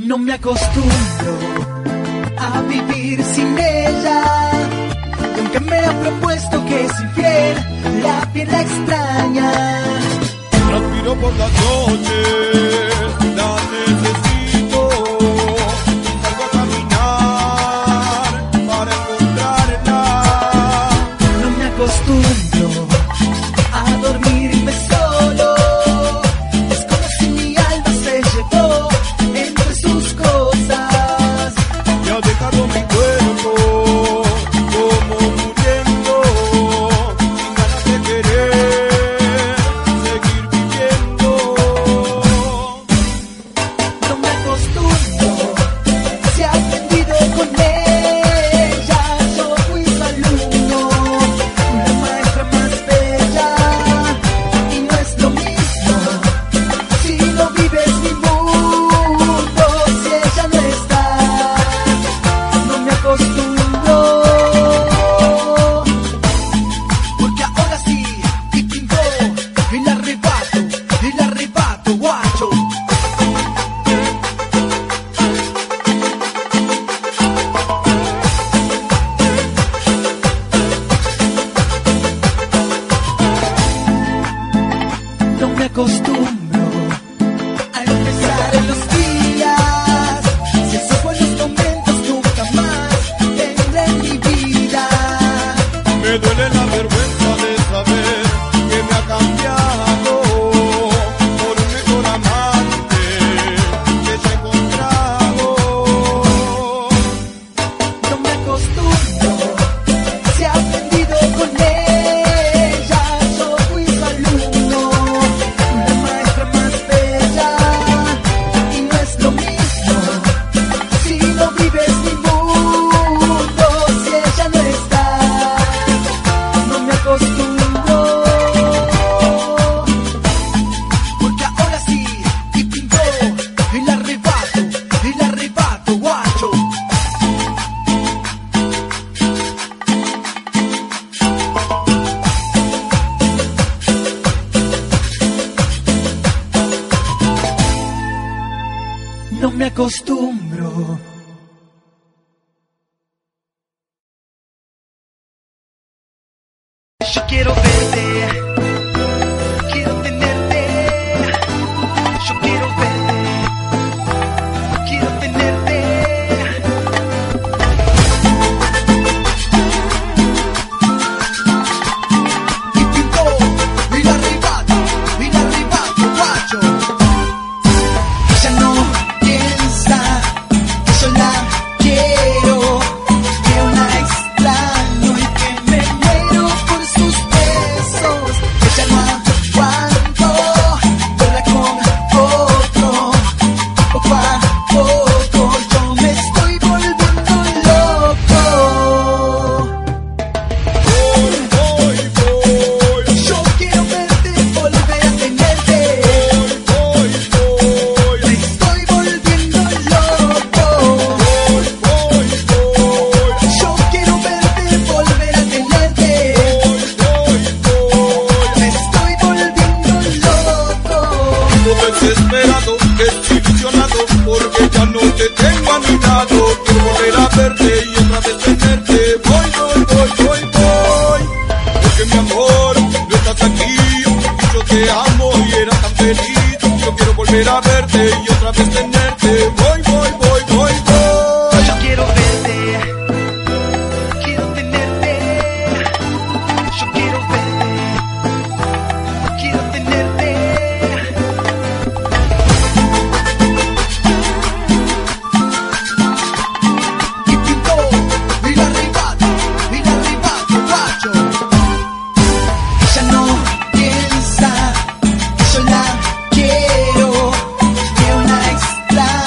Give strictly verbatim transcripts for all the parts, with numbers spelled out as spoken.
No me acostumbro a vivir sin ella, y aunque me ha propuesto que es infiel, la piel la extraña. Transpiro por las noches, la necesito, salgo a caminar para encontrarla. No me acostumbro a dormirme solo, es como si mi alma se llevó entre sus cosas. Y ha dejado mi cuerpo como muriendo, sin ganas de querer seguir viviendo. No me acostumbro, se ha aprendido con ella. Yo fui su alumno, una maestra más bella, y no es lo mismo si no vives mi mundo, si ella no está. No me acostumbro, porque ahora sí, y pintó, y la arrebato, y la arrebato, guacho. No me acostumbro a empezar en los días, si esos buenos momentos nunca más tendré en mi vida. Me duele la vergüenza de saber que me ha cambiado por un mejor amante que se ha encontrado. No me acostumbro, se ha aprendido con ella. Yo fui su alumno, una maestra más bella, y no es lo mismo si no vives mi mundo, si ella no está. No me acostumbro, porque ahora sí, y pintó, y la arrebato, y la arrebato, guacho. No me acostumbro. Yo quiero verte, quiero tenerte. Yo quiero verte, quiero tenerte. Y pintó, y la arrebato, y la arrebato, guacho. Ella no piensa que yo la quiero, que una extraño y que me muero por sus besos. Ella no aguanto verla con otro, poco a poco yo me estoy volviendo loco. Voy, voy, voy, Yo quiero verte, volver a tenerte. voy, voy, voy, Me estoy volviendo loco. voy, voy, voy, Yo quiero verte, volver a tenerte. voy, voy, voy. Me estoy volviendo loco. Vivo desesperado, desilusionado, porque ya no te tengo a mi lado. Quiero volver a verte y otra vez tenerte. Voy, voy, voy, voy, voy. Porque mi amor, no estás aquí. Y yo te amo y era tan feliz. Yo quiero volver a verte y otra vez tenerte. Voy, voy, voy, voy, voy. Yo quiero verte, quiero tenerte. Yo quiero verte, quiero tenerte. Y pintó, y la arrebato, y la arrebato, guacho. Ella no piensa que yo la quiero, que una extraña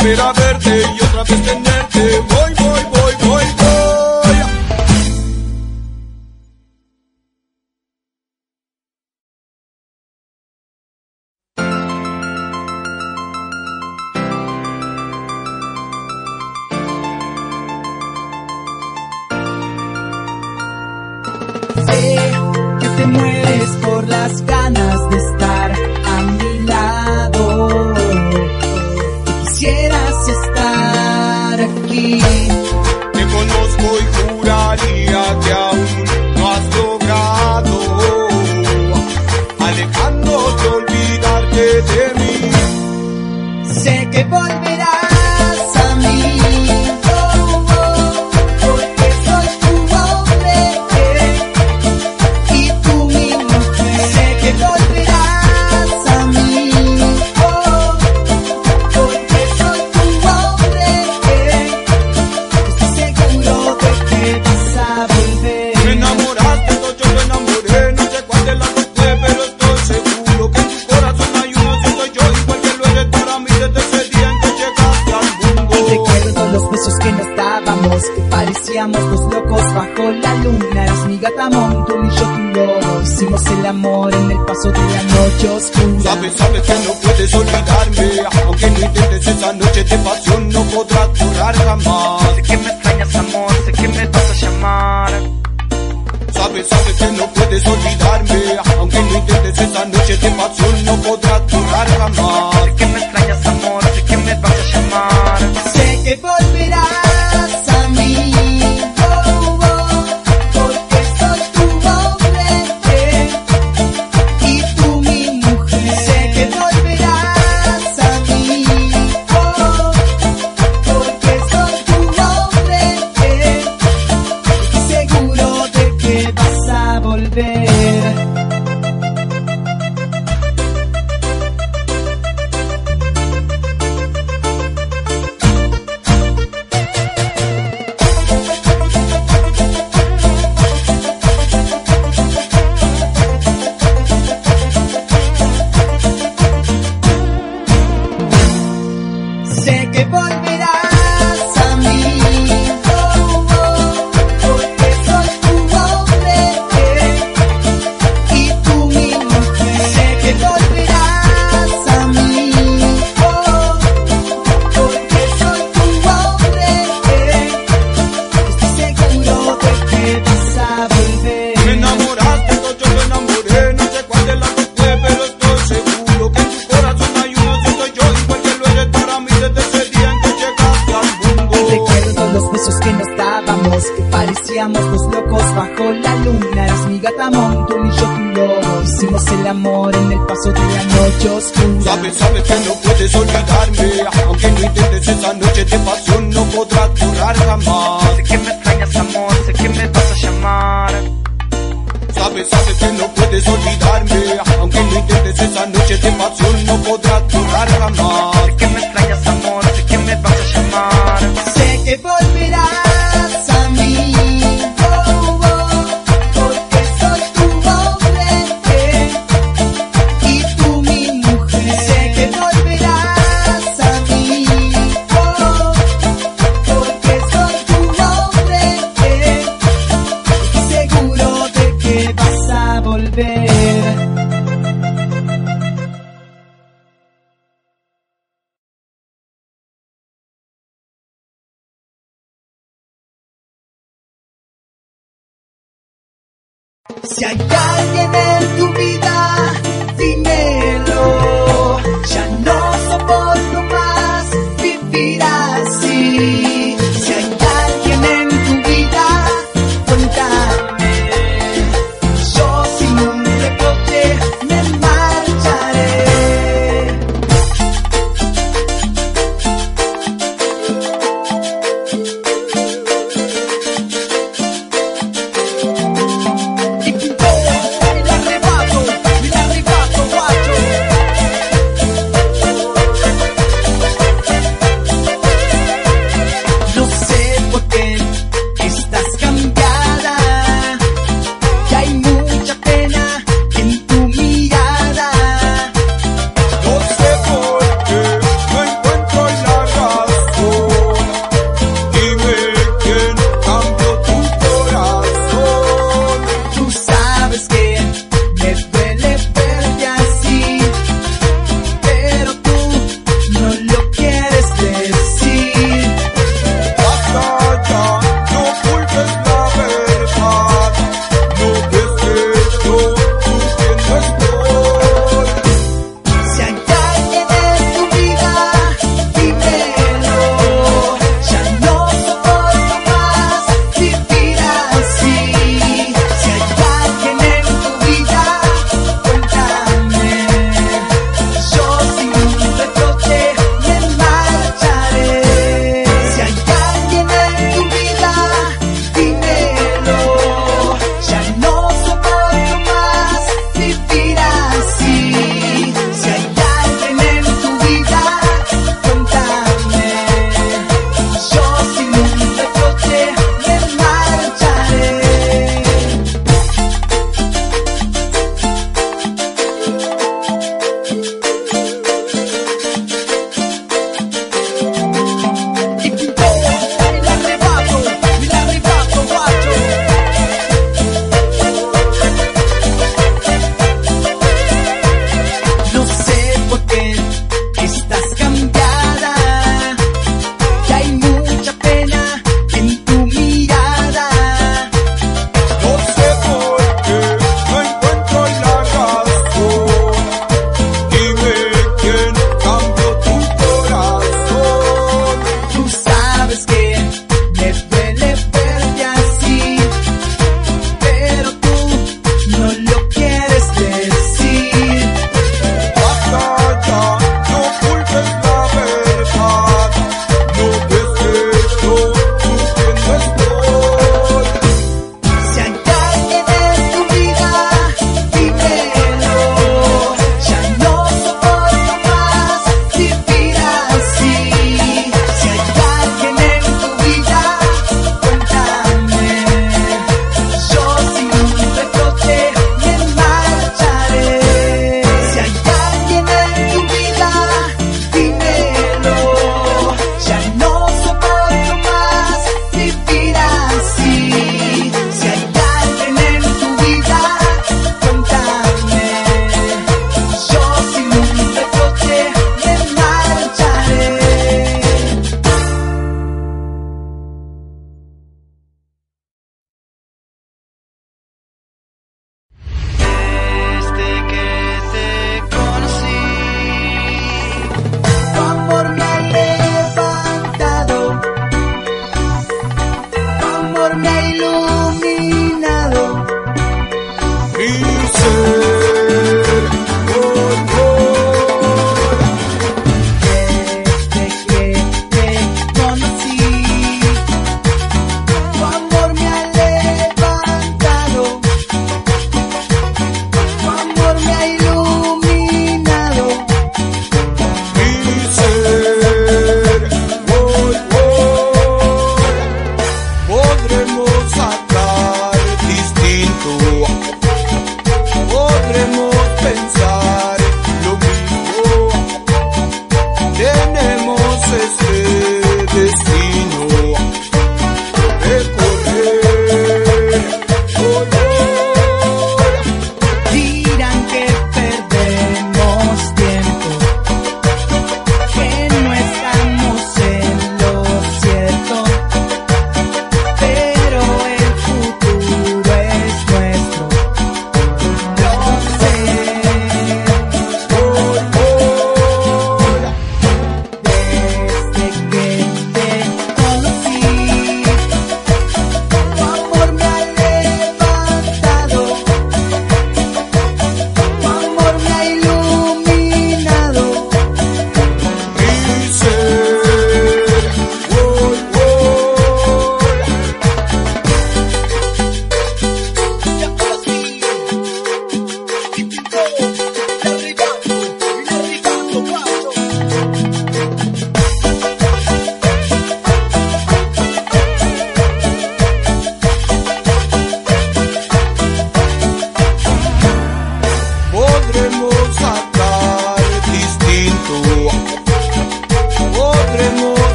volver a verte y otra vez tenerte. Voy, voy, voy, voy, voy. Sé que te mueres por las ganas de estar a mi lado, que quisieras estar aquí. Te conozco y juraría que aún no has logrado alejándote, olvidarte de mí. Sé que volverás a mí, oh, oh, porque soy tu hombre y tú mi mujer. Sé que volverás a mí, oh, porque soy tu hombre. Estoy seguro de que vas a volver. Me enamoraste, no, yo me enamoré, no sé cuál de las dos fue, pero estoy seguro que en tu corazón hay uno, si soy yo, igual que lo eres para mí desde ese día en que llegaste al mundo. Recuerdo los besos que nos dábamos, que parecíamos dos locos bajo la luna. Eras mi gatamón, tú y yo tu lobo. Hicimos el amor en el paso de la noche oscura. Sabes, sabes que no puedes olvidarme, aunque no intentes esa noche de pasión no podrás durar jamás. Sé que me extrañas, amor, sé que me vas a llamar. Sabes, sabes que no puedes olvidarme, aunque no intentes esa noche de pasión no podrás durar jamás. Sé que me extrañas, amor, sé que me vas a llamar. Sé que volverás a mí, oh, oh, porque soy tu hombre y tú mi mujer. Sé que volverás a mí, oh, porque soy tu hombre. Estoy seguro de que vas a volver. Sé que volverás a mí, oh, oh, porque soy tu hombre y tú mi mujer. Sé que volverás a mí, oh, porque soy tu hombre. Estoy seguro de que vas a volver. Me enamoraste, no, yo me enamoré, no sé cuál de las dos fue, pero estoy seguro que en tu corazón hay uno, si soy yo, igual que lo eres para mí desde ese día en que llegaste al mundo. Recuerdo los besos que nos dábamos, que parecíamos dos locos bajo la luna. Eras mi gatamón, tú y yo tu lobo. Hicimos el amor en el paso de la noche oscura. Sabes, sabes que no puedes olvidarme, aunque no intentes esa noche de pasión no podrás durar jamás. Sé que me extrañas, amor, sé que me vas a llamar. Sabes, sabes que no puedes olvidarme, aunque no intentes esa noche de pasión no podrás durar jamás. Sé que me extrañas, amor, sé que me vas a llamar. Sé que volverás a mí, oh, oh, porque soy tu hombre y tú mi mujer. Sé que volverás a mí, oh, porque soy tu hombre. Estoy seguro de que vas a volver. Si hay alguien en tu vida, dímelo. Ya no soporto más vivir así. Si hay alguien en tu vida, cuéntame. Yo sin un reproche me marcharé. Y pintó el arrebato, el arrebato.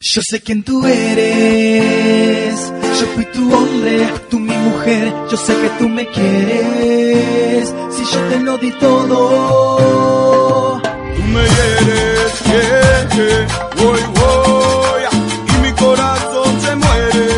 Yo sé quién tú eres, yo fui tu hombre, tú mi mujer, yo sé que tú me quieres, si yo te lo di todo. Tú me hieres, yeah, yeah, voy, voy, y mi corazón se muere.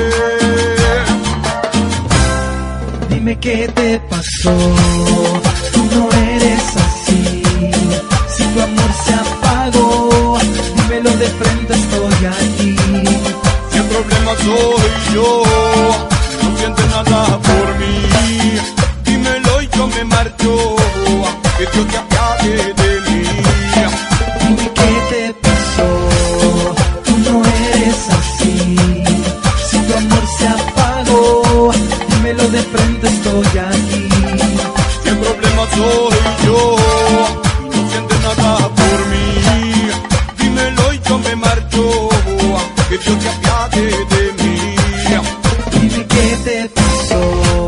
Dime qué te pasó, tú no eres así, si tu amor se apagó, dímelo de frente, estoy aquí. Si el problema soy yo, no sientes nada por mí, dímelo y yo me marcho, que Dios te apiade de mí. Dime qué te pasó, tú no eres así, si tu amor se apagó, dímelo de frente, estoy aquí. Si el problema soy yo, y no sientes nada por mí, dímelo y yo me marcho, que Dios te apiade de mí. Dime qué te pasó.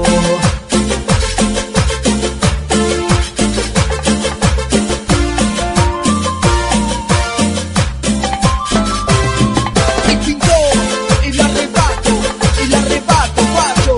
Y pintó, y la arrebato, y la arrebato, guacho.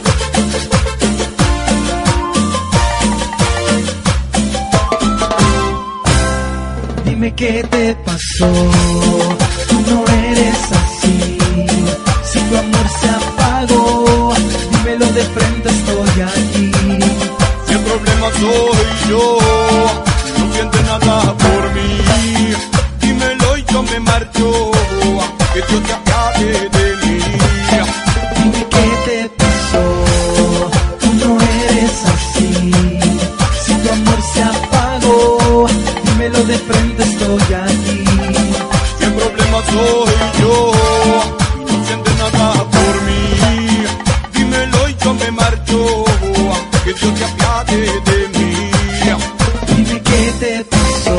Dime qué te pasó, tú no eres así, si tu amor se apagó, dímelo de frente, estoy aquí. Si el problema soy yo, no sientes nada por mí, dímelo y yo me marcho, que Dios te apiade de mí. Dime qué te pasó, tú no eres así, si tu amor se apagó, dímelo de frente, estoy aquí. Si el problema soy yo, y no sientes nada por mí, dímelo y yo me marcho, que Dios te apiade de mí. Dime qué te pasó.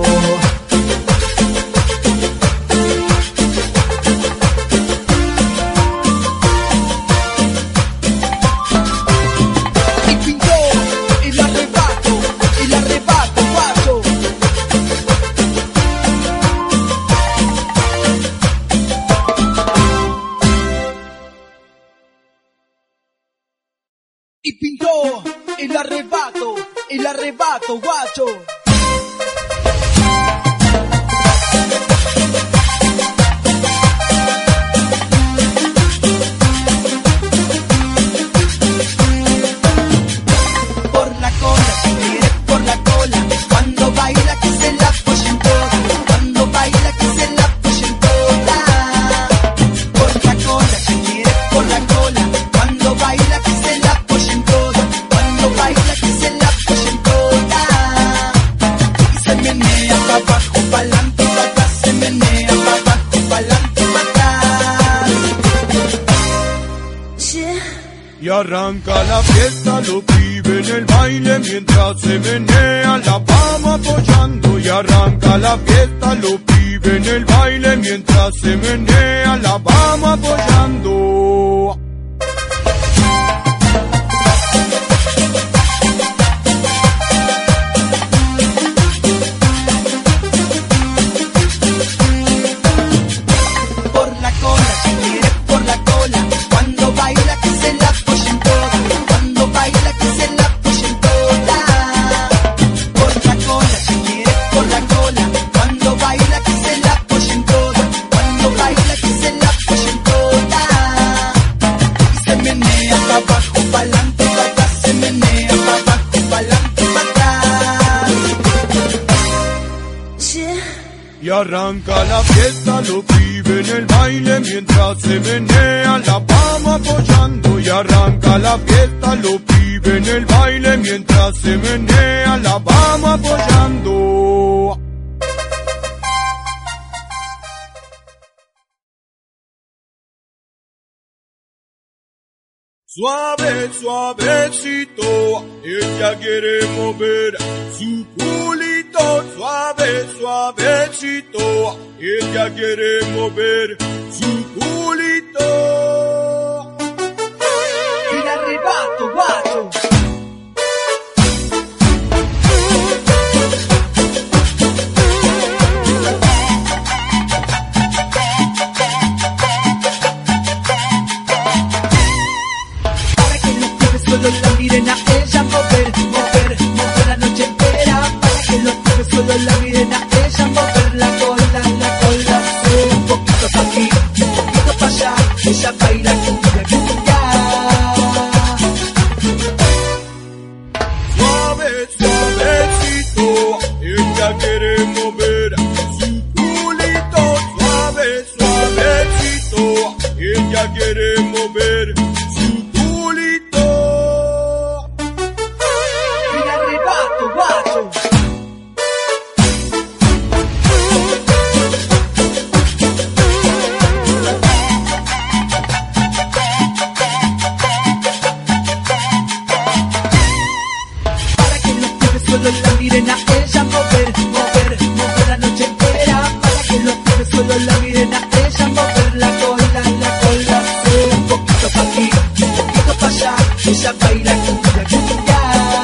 Y pintó, y la arrebato, y la arrebato, guacho. Y pintó, y la arrebato, y la arrebato, guacho. Por la cola, si quieres por la cola, cuando baila que se la apoyen toda, cuando baila que se la apoyen toda. Por la cola, si quieres por la cola, cuando baila que se la apoyen toda, cuando baila que se la apoyen toda. Y se menea pa' abajo, pa'lante, pa' atrás, se menea pa' abajo, pa'lante, pa' atrás. Y arranca la fiesta, lo vive en el baile mientras se menea, la vamos apoyando. Y arranca la fiesta, lo vive en el baile mientras se menea, la vamos apoyando. Por la cola, si quieres por la cola, cuando baila que se la apoyen toda, cuando baila que se la apoyen toda. Por la cola, si quieres por la cola, cuando baila que se la apoyen toda, cuando baila que se la apoyen toda. Y se menea pa' abajo, pa'lante, pa' atrás, se menea pa' abajo, pa'lante, pa' atrás. Y arranca la fiesta, lo vive en el baile mientras se menea, la vamos apoyando. Y arranca la fiesta, lo vive en el baile mientras se menea, la vamos apoyando. Suave, suavecito, ella quiere mover su culito. Suave, suavecito, ella quiere mover su culito. Y la arrebato, guacho. baila cumbia, cumbia. Suave, suavecito, ella quiere mover su culito. Suave, suavecito, ella quiere mover su culito. El arrebato, guacho. Solo la miren a ella mover, mover, mover la noche entera. Para que los pibes solo la miren a ella mover la cola, la cola. Un poquito pa' aquí, un poquito pa' allá. Ella baila cumbia, cumbia.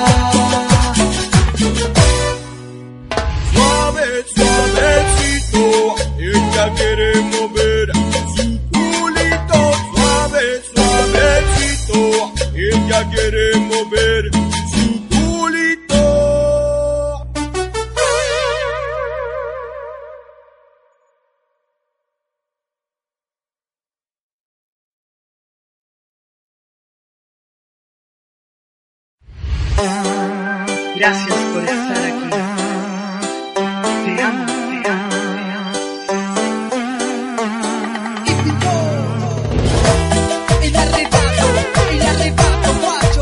Suave, suavecito, ella quiere mover su culito. Suave, suavecito, ella quiere mover su culito. Gracias por estar aquí. Te amo, te amo, te amo. El arrebato, el arrebato, guacho.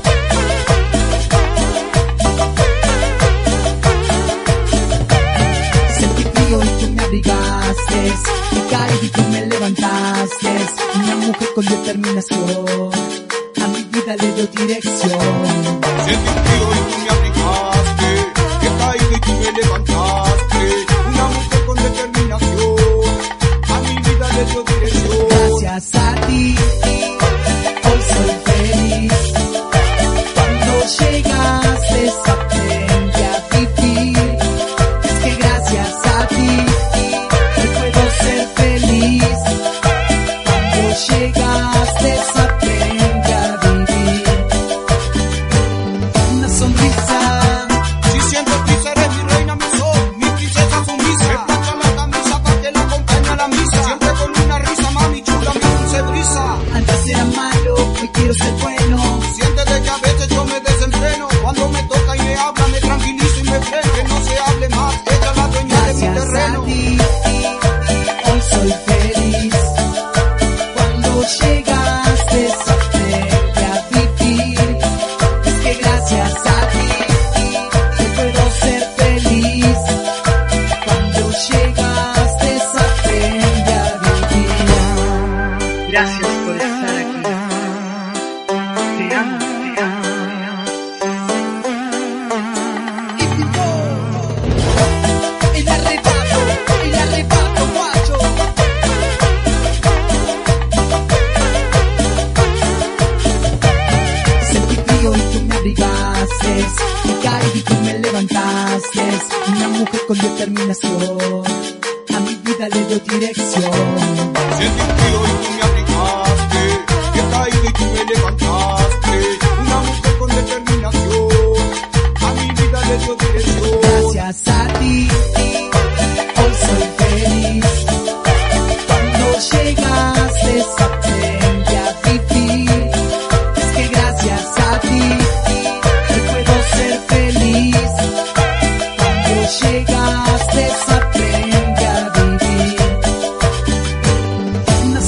Sentí frío y tú me abrigaste, y caí y tú me levantaste. Una mujer con determinación, a mi vida le dio dirección. Sentí frío y tú me abrigaste, que caído y tú me levantaste. Una mujer con determinación, a mi vida le dio dirección. Gracias a ti, hoy soy feliz. Cuando llegaste aprendí a vivir. Es que gracias a ti hoy puedo ser feliz. Cuando llegaste aprendí a vivir. Una sonrisa. Si siento prisa eres mi reina, mi sol, mi princesa sumisa. Me plancha la camisa para que la acompañe a la misa. Siempre con una risa, mami chula, mi dulce brisa. Antes era malo, hoy quiero ser bueno. Siéntete que a veces yo me desenfreno. Cuando me toca y me habla, me tranquilizo y me freno. Que no se hable más, ella es la dueña de mi Gracias terreno. a ti, hoy soy feliz. Cuando llegaste aprendí a vivir. Es que gracias a ti hoy puedo ser feliz. Cuando llegaste aprendí a vivir. Gracias por estar aquí. Te amo, te amo, te amo. El arrebato, el arrebato, guacho. Sentí frío y tú me abrigaste, y caí y tú me levantaste. Una mujer con determinación, a mi vida le dio dirección. Sentí frío y tú me abrigaste, que caído y tú me levantaste. Una mujer con determinación, a mi vida le dio dirección. Gracias a ti, hoy soy feliz. Cuando llegaste aprendí a vivir. Es que gracias a ti hoy puedo ser feliz. Cuando llegaste aprendí a vivir. Una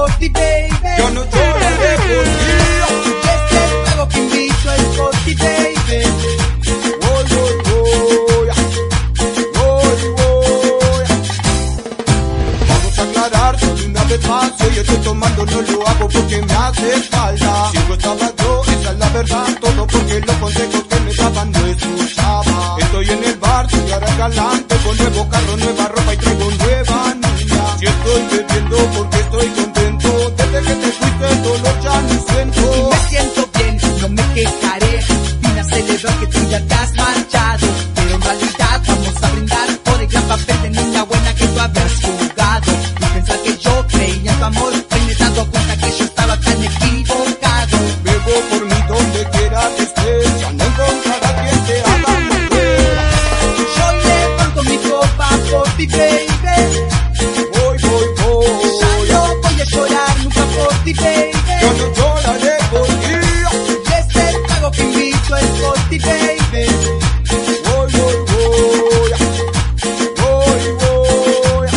por ti, baby. Yo no lloraré por ti. Y este trago que invito es por ti, baby. Voy, voy, voy, voy, voy. Vamos a aclarar de una vez más. Hoy estoy tomando, no lo hago porque me hace falta. Si no estaba yo, esa es la verdad. Todo porque los consejos que me daban no escuchaba. Estoy en el bar, soy ahora galante, con nuevo carro, nueva ropa y traigo nueva niña. Si estoy bebiendo porque estoy contento, desde que te fuiste el dolor ya no siento. Y me siento bien, no me quejaré. Vine a celebrar que tú ya te has marchado, pero en realidad vamos a brindar por el gran papel de niña buena que tú habías jugado. Y pensar que yo creía en tu amor, hoy me he dado cuenta que yo estaba tan equivocado. Bebo por mí donde quiera que estés, ya no encontrará quien te haga mujer. Yo levanto mi copa por ti, baby. Voy, voy, voy. Ya no voy a llorar nunca por ti, baby. Yo no lloraré por ti. Y este trago que invito es por ti, baby. Voy, voy, voy. Voy, voy.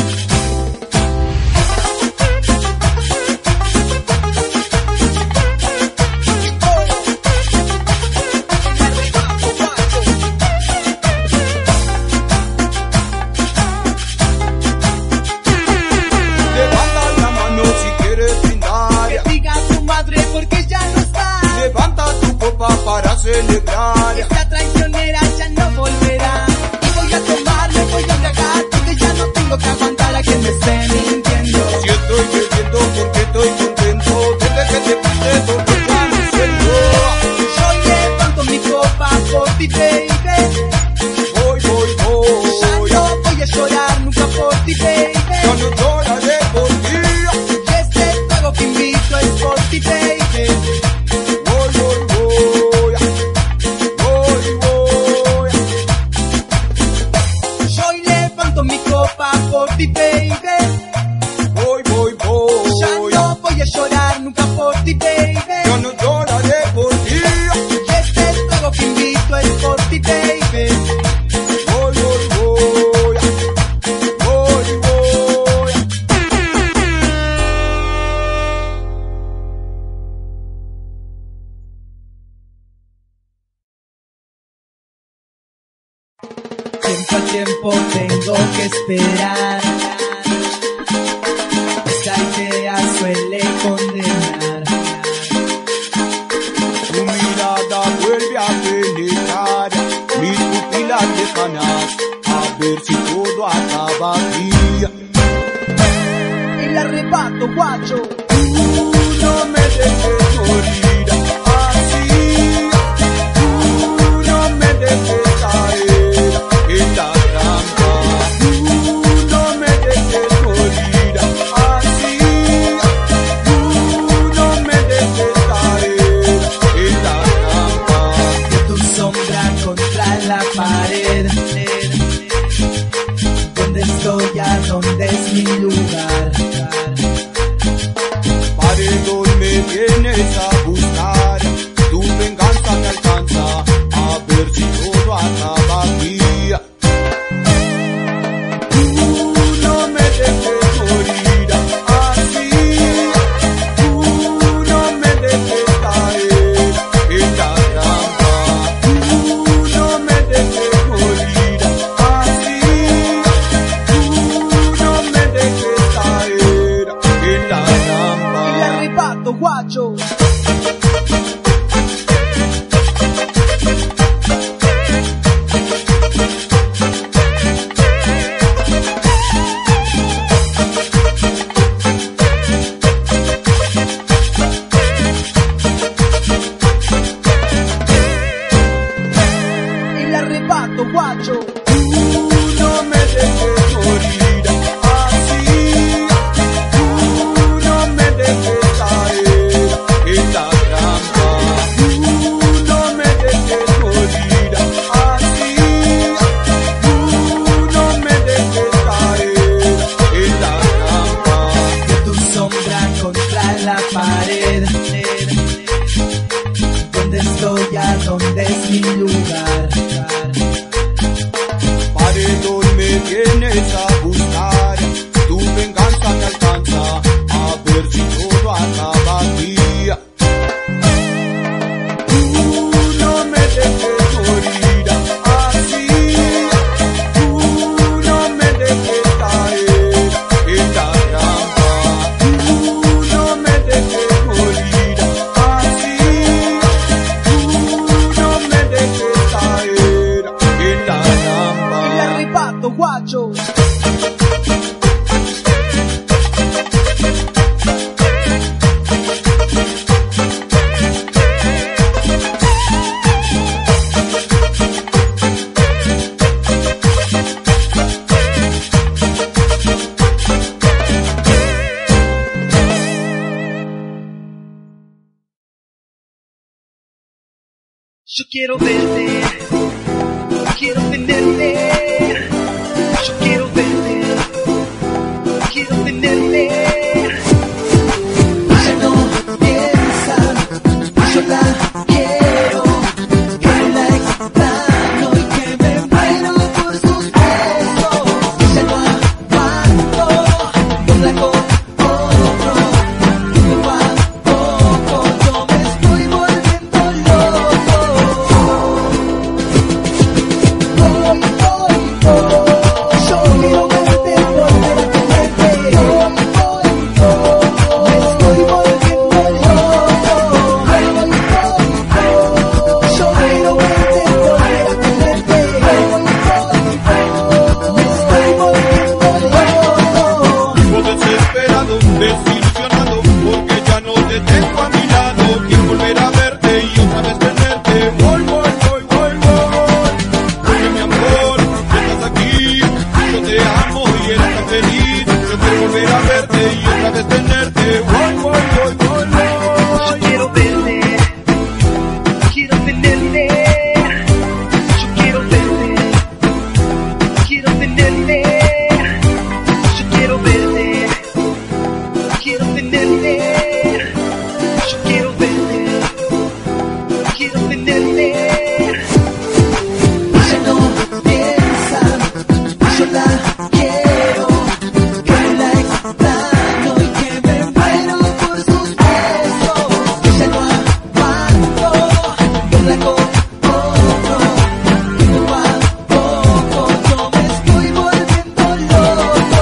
Levanta la mano si quieres brindar. Que diga tu madre porque ya no está. Levanta tu copa para celebrar. Esta traicionera ya no volverá. Y voy a tomar, me voy a cagar, porque ya no tengo que aguantar a que me esté mintiendo. Si estoy bebiendo porque estoy contento, desde que te fuiste todo ya no siento. Yo levanto mi copa por ti, baby. Voy, voy, Ya voy. no voy a llorar nunca por ti, baby. Yo no lloraré por ti. Y este trago que invito es por ti, baby. Voy, voy, voy. Voy, voy. Yo levanto mi copa por ti, baby. Voy, voy, voy. Ya no voy a llorar nunca por ti, baby. Yo no lloraré por ti. Y este trago que invito es por ti, baby. Voy, voy, voy. Voy, voy. Tiempo a tiempo tengo que esperar. Esa idea suele condenar. Tu mirada vuelve a penetrar mis pupilas lejanas, a ver si todo acaba aquí. El arrebato, guacho. Tú no me dejes morir así. Tú no me dejes caer en la trampa. Tú no me dejes morir así. Tú no me dejes caer en la trampa. De tu sombra contra la pared. ¿Dónde estoy? ¿A dónde es mi lugar? Paredón me vienes a buscar, tu venganza me alcanza, a ver si todo acaba aquí. Tú no me dejes morir así. Tú no me dejes caer en la trampa. Tú no me dejes morir así. Tú no me dejes caer en la trampa. El arrebato, guacho. El arrebato, guacho. Tú no me dejes morir así. Tú no me dejes caer en la trampa. Tú no me dejes morir así. Tú no me dejes caer en la trampa. De tu sombra contra la pared. ¿Dónde estoy? ¿A dónde es mi lugar? Paredón me vienes a buscar, tu venganza me alcanza, a ver si Yo quiero verte, quiero tenerte. Yo quiero verte, quiero tenerte. Ella no piensa, yo la quiero, que la extraño y que me muero por sus besos. Ella no aguanto, con la con otro, y poco a poco yo me estoy volviendo loco. Voy, voy, voy, yo quiero verte, volver a tenerte. Voy, voy, voy, me estoy volviendo loco. Voy, voy, voy, yo quiero verte, volver a tenerte. Voy, voy, me estoy volviendo loco. Vivo desesperado, desilusionado, porque ya no te tengo a mi lado. Quiero volver a verte y otra vez tenerte. Voy, voy, voy, voy, voy. Porque mi amor, estás aquí, yo te amo y eres tan feliz. Yo quiero volver a verte y otra vez tenerte. Voy, voy, voy, voy, voy. Yo quiero verte, quiero tenerte. Yo quiero verte, quiero tenerte. Yo quiero verte, quiero tenerte. Yo quiero verte, quiero tenerte. Ella no piensa, yo la quiero, que la extraño y que me muero por sus besos. Ella no aguanto, con la con otro, y poco a poco yo me estoy volviendo loco.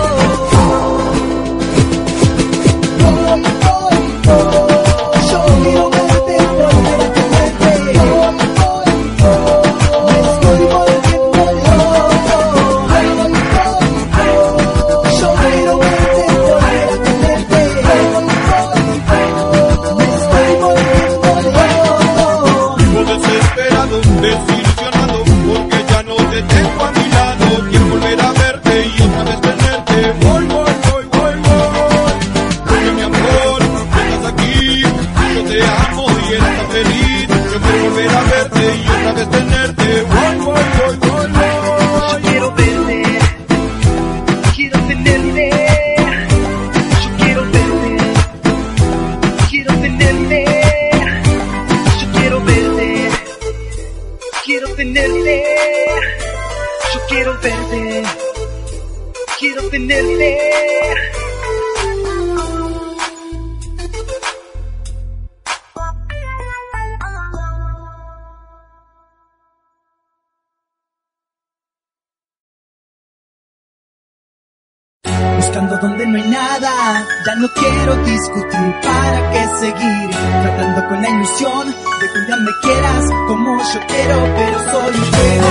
Voy, voy, voy, yo quiero verte, volver a tenerte. Voy, voy, voy, me estoy volviendo loco. Voy, voy, voy, yo quiero verte, volver a tenerte. Voy, voy, me estoy volviendo loco. Vivo desesperado, desilusionado, porque ya no te tengo a mi lado. Quiero volver a verte y otra vez tenerte. Voy, voy, voy, voy, voy. Porque mi amor, estás aquí, yo te amo y eres tan feliz. Yo quiero volver a verte y otra vez tenerte. Voy, voy, voy, voy, Yo voy. quiero verte, quiero tenerte. Yo quiero verte, quiero tenerte. Yo quiero verte, quiero tenerte. Yo quiero verte, quiero tenerte. Buscando donde no hay nada, ya no quiero discutir, para qué seguir tratando con la ilusión de que un día me quieras como yo quiero, pero soy un juego.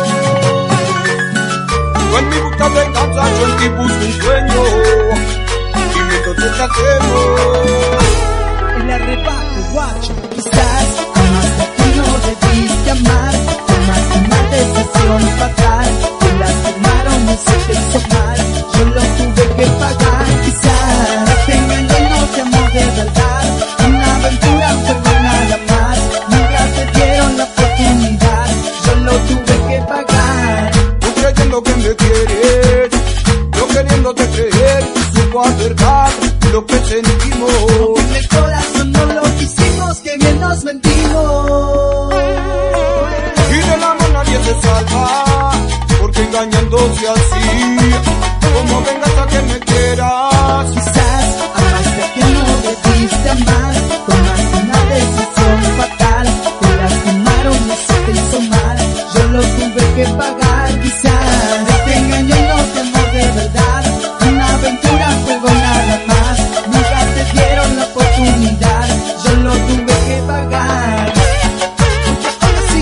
Tú en mi busca de casa, yo en ti busco un sueño. Dime entonces qué hacemos. El arrebato, guacho, quizás jamás tú no debiste amar, jamás una decisión fatal, te lastimaron y se te hizo mal, yo lo tuve que pagar, quizás te engañé y no te amó de verdad, una aventura fue nada más, nunca te dieron la oportunidad, yo lo tuve que pagar. Tú creyendo que me quieres, yo queriéndote creer, supo a verdad lo que sentimos. En el corazón no lo quisimos, que bien nos mentimos. Y del amor nadie se salva, porque engañándose así, como vengas a que me quieras. Quizás amaste a quien no debiste amar, tomaste una decisión fatal, te lastimaron y se te hizo mal, yo lo tuve que pagar. Quizás te engañó y no te amó de verdad, una aventura fue nada más, nunca te dieron la oportunidad, yo lo tuve que pagar. Ahora sí,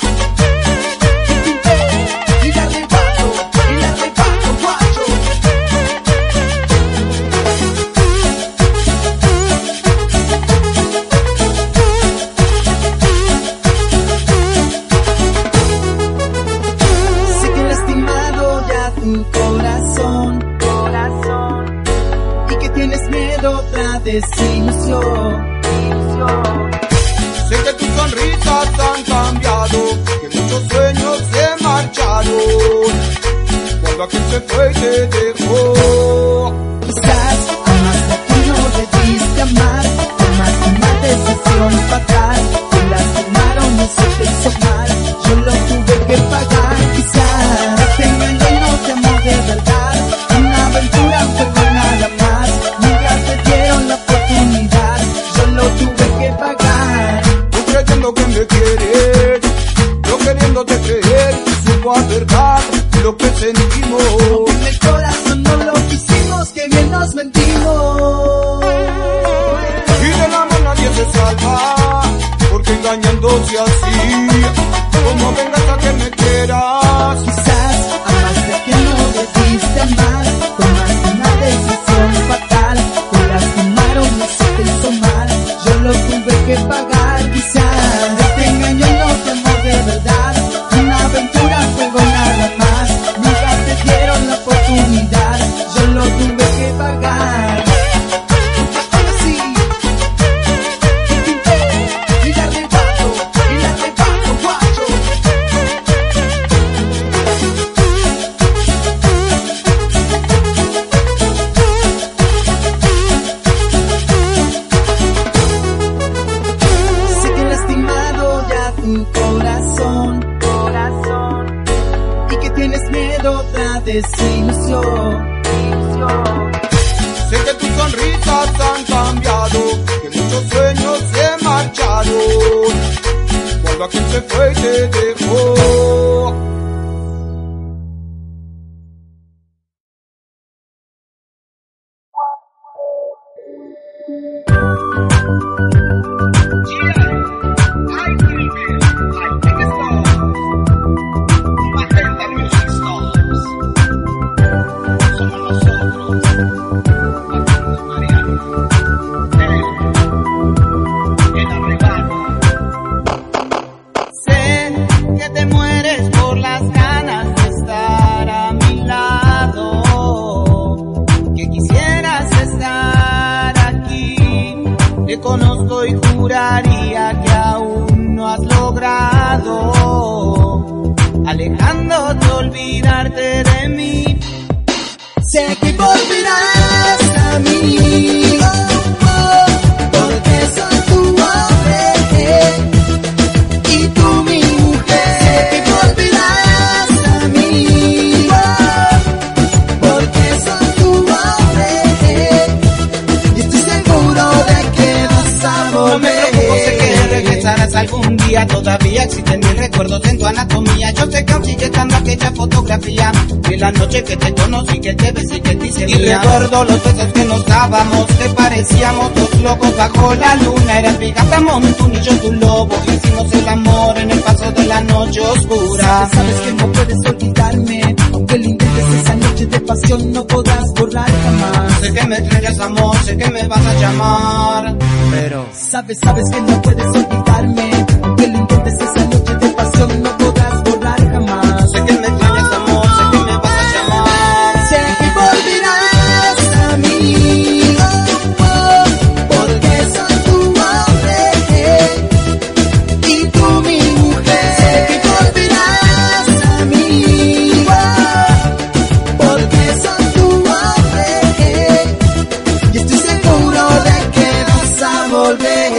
y la arrebato, y la arrebato, guacho. Sé que he lastimado ya tu corazón, corazón, y que tienes miedo otra desilusión. Sé que tus sonrisas han cambiado, que muchos sueños se marcharon cuando aquel se fue y te dejó. Quizás amaste a quien no debiste amar, tomaste una decisión fatal, te lastimaron, eso te hizo mal, yo lo tuve que pagar. Quizás te engañó y no te amó de verdad, una aventura fue con nada más, nunca te dieron la oportunidad, yo lo tuve que pagar. Tú creyendo que me quieres, yo queriéndote creer, supo a verdad lo que sentimos. En el corazón no lo quisimos, que bien nos mentimos. Y del amor nadie se salva, porque engañándose así, como vengas a que me quieras. Quizás amaste a quien no debiste amar, tomaste una decisión fatal, te lastimaron, eso te hizo mal, yo lo tuve que pagar. Quizás te engañó y no te amó de verdad, una aventura fue nada más, nunca te dieron la oportunidad, yo lo tuve que pagar. Así, y la arrebato, y la arrebato, guacho. Sé que he lastimado ya tu corazón, corazón, y que tienes miedo a otra desilusión, ilusión. Sé que tus sonrisas han cambiado, que muchos sueños se marcharon cuando aquel se fue y te dejó. Sé que te mueres por las ganas de estar a mi lado, que quisieras estar aquí. Te conozco y juraría que aún no has logrado, alejándote, olvidarte de mí. Sé que volverás a mí, oh, oh, porque soy tu hombre y tú mi mujer. Sé que volverás a mí, oh, porque soy tu hombre y estoy seguro de que vas a volver. No me preocupo, sé que regresarás algún día. Todavía existen mis recuerdos en tu anatomía. Yo sé que aún sigue estando aquella fotografía de la noche que te conocí, que te besé y que te hice mía. Y recuerdo los besos que nos dábamos, te parecíamos dos locos bajo la luna. Eras mi gata montún y yo tu lobo, hicimos el amor en el paso de la noche oscura. Sabes, sabes que no puedes olvidarme, aunque lo intentes, esa noche de pasión no podrás borrar jamás. Sé que me extrañas, amor, sé que me vas a llamar, pero sabes, sabes que no puedes olvidarme, aunque lo intentes, esa noche de pasión no podrás borrar jamás. Sé que me extrañas, amor, sé que me vas a llamar. Sé que volverás a mí, oh, oh, porque soy tu hombre y tú mi mujer. Sé que volverás a mí, oh, porque soy tu hombre y estoy seguro de que vas a volver.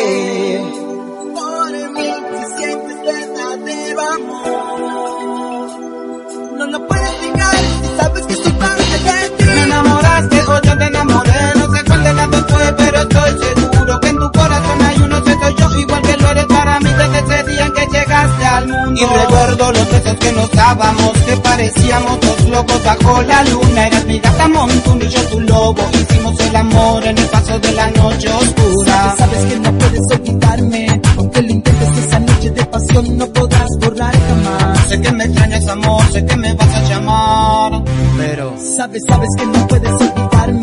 Por mí, si sientes verdadero amor, no lo puedes negar, si sabes que soy parte de ti. Me enamoraste o yo te enamoré, no sé cuál de las dos fue, pero estoy seguro que en tu corazón hay uno, que soy yo, igual que lo eres para mí desde ese día en que llegaste al mundo. Y recuerdo los besos que nos dábamos, que parecíamos dos locos bajo la luna. Eras mi gata montún y yo tu lobo, hicimos el amor en el paso de la noche oscura. Sabes, sabes que no puedes olvidarme, aunque lo intentes, esa noche de pasión no podrás borrar jamás. Sé que me extrañas, amor, sé que me vas a llamar, pero sabes, sabes que no puedes olvidarme,